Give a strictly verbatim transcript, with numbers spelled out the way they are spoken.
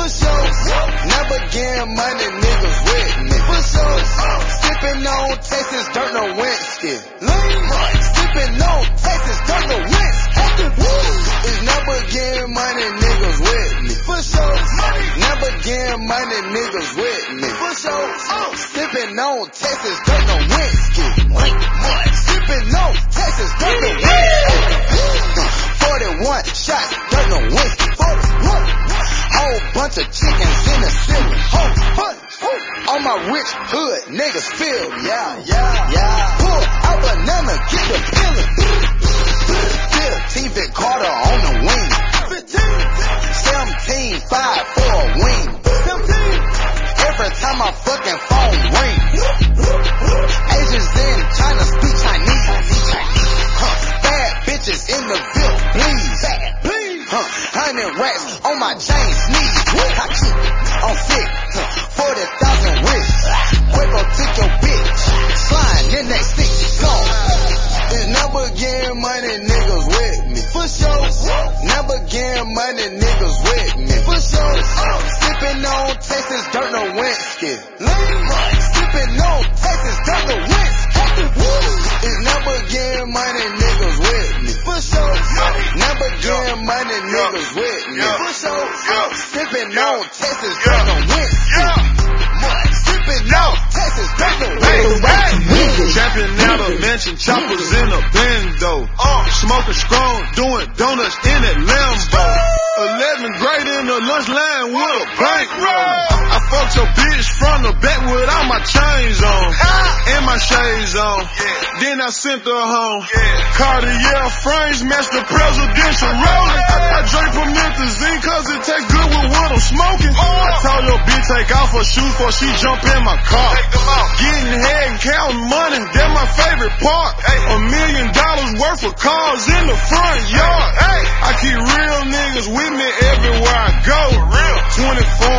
For sure. Never getting money, niggas with me. For sure. Sipping on Texas, dirt, no whiskey. Sipping on Texas, dirt, no whiskey. It's never getting money, niggas with me. For sure. Never getting money, niggas with me. For sure. Sipping on Texas, dirt, no whiskey. Sipping on Texas, dirt, no whiskey. forty-one shots, dirt, no whiskey. forty-one. Whole bunch of chickens in the ceiling. Whole bunch. All my rich hood niggas feel me. Yeah, yeah, yeah. Pull out banana, get the peeling. fifteen Vic Carter on the wing. fifteen. seventeen, five for a wing. seventeen. Every time my fucking phone ring. Asians in China speak Chinese. Huh. Bad bitches in the Ville, please. Please. Huh. Hundred racks on my chain sneeze. I keep on sick. Forty thousand rich. Quavo took your bitch. Slime in that stick. Gone. It's never getting money, niggas with me. For sure. Never getting money, niggas with me. For sure. Sipping on Texas, dirt, no whiskey. Sipping on Texas, dirt, no whiskey. It's never getting money, niggas with me. For sure. Never getting money, niggas with me. For sure. Sipping on Texas, dirt, no whiskey. Sipping on Texas, dirt, no whiskey. Trapping out a mansion, choppers in a bando. Smoking strong, doing donuts in that Lambo. Eleven grade in the lunch line with a bankroll. I fucked your bitch from the back with all my chains on and my shades on. Then I sent her home. Cartier frames match the presidential rolling. I drink promethazine cause it tastes good with what I'm smoking. I told your bitch take off her shoes before she jump in my car. Getting head and counting money, that's my favorite part. A million dollars worth of cars in the front yard. I keep real niggas with me everywhere I go. twenty-four